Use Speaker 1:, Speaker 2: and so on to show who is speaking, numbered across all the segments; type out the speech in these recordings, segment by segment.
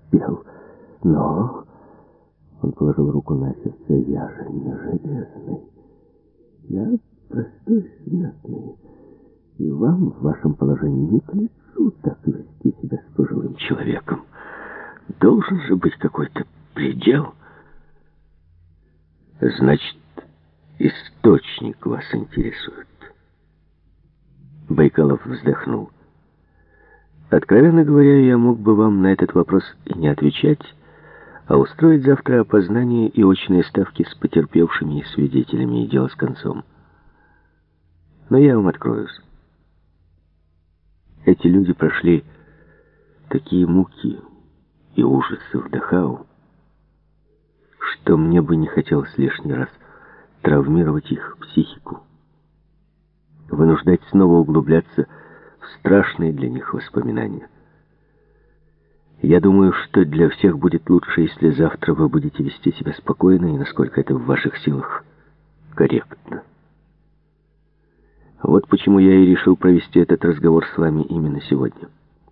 Speaker 1: успел. Но он положил руку на сердце. Я же не железный. Я простой смертный. И вам в вашем положении не к лицу так вести себя с пожилым человеком. Должен же быть какой-то предел. Значит, источник вас интересует. Байкалов вздохнул. Откровенно говоря, я мог бы вам на этот вопрос и не отвечать, а устроить завтра опознание и очные ставки с потерпевшими и свидетелями, и дело с концом. Но я вам откроюсь. Эти люди прошли такие муки и ужасы в Дахау, что мне бы не хотелось лишний раз травмировать их психику, вынуждать снова углубляться в страшные для них воспоминания. Я думаю, что для всех будет лучше, если завтра вы будете вести себя спокойно и, насколько это в ваших силах, корректно. Вот почему я и решил провести этот разговор с вами именно сегодня.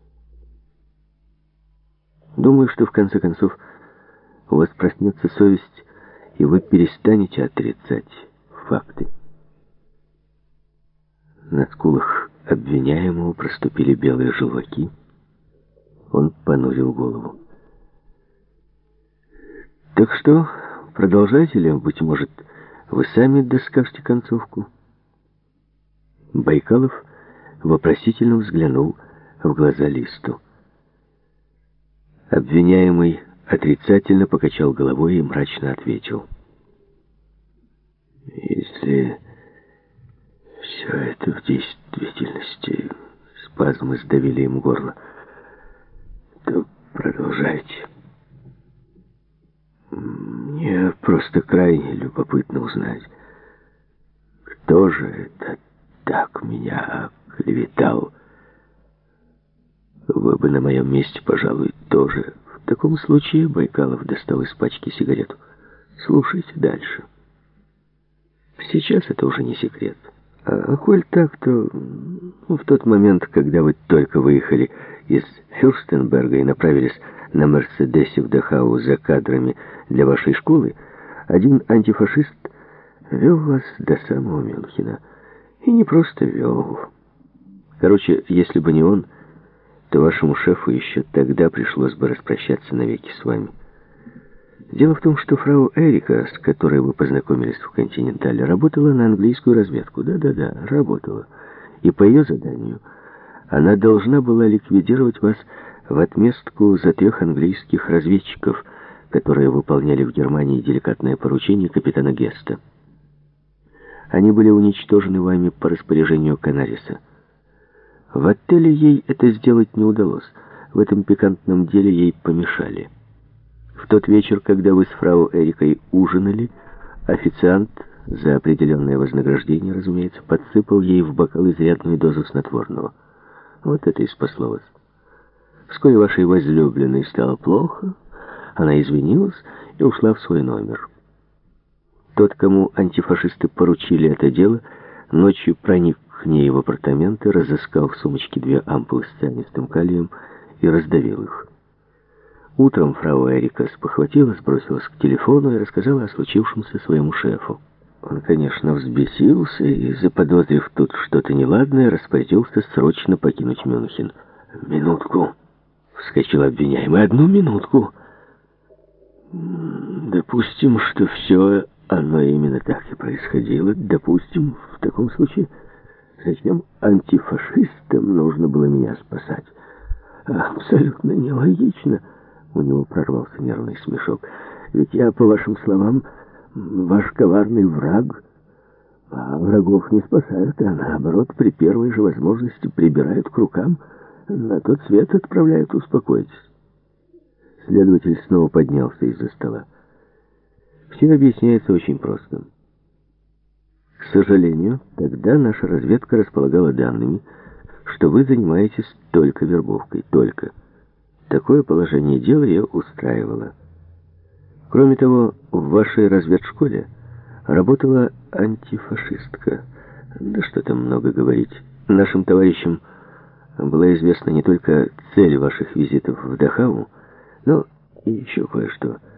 Speaker 1: Думаю, что в конце концов у вас проснется совесть, и вы перестанете отрицать факты. На скулах обвиняемого проступили белые желваки. Он понурил голову. Так что, продолжайте ли, быть может, вы сами доскажете концовку? Байкалов вопросительно взглянул в глаза Листу. Обвиняемый отрицательно покачал головой и мрачно ответил. Если все это в действительности, спазмы сдавили им горло, то продолжайте. Мне просто крайне любопытно узнать, кто же это так меня оклеветал. Вы бы на моем месте, пожалуй, тоже. В таком случае Байкалов достал из пачки сигарету. Слушайте дальше. Сейчас это уже не секрет. А коль так, то в тот момент, когда вы только выехали из Фюрстенберга и направились на Мерседесе в Дахау за кадрами для вашей школы, один антифашист вел вас до самого Мюнхена. И не просто вел. Короче, если бы не он, то вашему шефу еще тогда пришлось бы распрощаться навеки с вами. Дело в том, что фрау Эрика, с которой вы познакомились в «Континентале», работала на английскую разведку. Да-да-да, работала. И по ее заданию она должна была ликвидировать вас в отместку за 3 английских разведчиков, которые выполняли в Германии деликатное поручение капитана Геста. Они были уничтожены вами по распоряжению Канариса. В отеле ей это сделать не удалось. В этом пикантном деле ей помешали. В тот вечер, когда вы с фрау Эрикой ужинали, официант, за определенное вознаграждение, разумеется, подсыпал ей в бокал изрядную дозу снотворного. Вот это и спасло вас. Вскоре вашей возлюбленной стало плохо, она извинилась и ушла в свой номер. Тот, кому антифашисты поручили это дело, ночью проник к ней в апартаменты, разыскал в сумочке 2 ампулы с цианистым калием и раздавил их. Утром фрау Эрика спохватилась, бросилась к телефону и рассказала о случившемся своему шефу. Он, конечно, взбесился и, заподозрив тут что-то неладное, распорядился срочно покинуть Мюнхен. «Минутку!» — вскочил обвиняемый. «1 минутку!» «Допустим, что все оно именно так и происходило. Допустим, в таком случае, зачем антифашистам нужно было меня спасать? Абсолютно нелогично!» У него прорвался нервный смешок. «Ведь я, по вашим словам, ваш коварный враг, а врагов не спасают, а наоборот, при первой же возможности прибирают к рукам, на тот свет отправляют, успокойтесь». Следователь снова поднялся из-за стола. Все объясняется очень просто. К сожалению, тогда наша разведка располагала данными, что вы занимаетесь только вербовкой, только. Такое положение дела ее устраивало. Кроме того, в вашей разведшколе работала антифашистка. Да что там много говорить. Нашим товарищам была известна не только цель ваших визитов в Дахау, Ну, и еще кое-что.